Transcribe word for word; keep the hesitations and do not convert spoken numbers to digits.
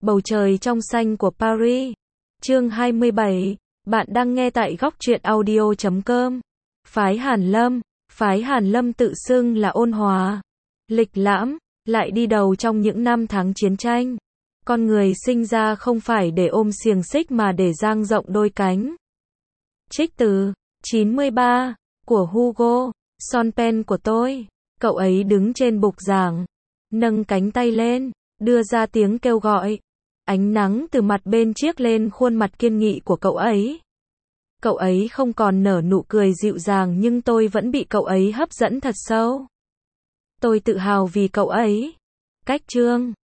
Bầu trời trong xanh của Paris. Chương hai mươi bảy. Bạn đang nghe tại góc truyện audio chấm com. Phái Hàn Lâm. Phái Hàn Lâm tự xưng là ôn hòa, lịch lãm, lại đi đầu trong những năm tháng chiến tranh. Con người sinh ra không phải để ôm xiềng xích mà để dang rộng đôi cánh. Trích từ chín mươi ba của Hugo. Son Pen của tôi. Cậu ấy đứng trên bục giảng, nâng cánh tay lên, đưa ra tiếng kêu gọi. Ánh nắng từ mặt bên chiếc lên khuôn mặt kiên nghị của cậu ấy. Cậu ấy không còn nở nụ cười dịu dàng nhưng tôi vẫn bị cậu ấy hấp dẫn thật sâu. Tôi tự hào vì cậu ấy. Cách chương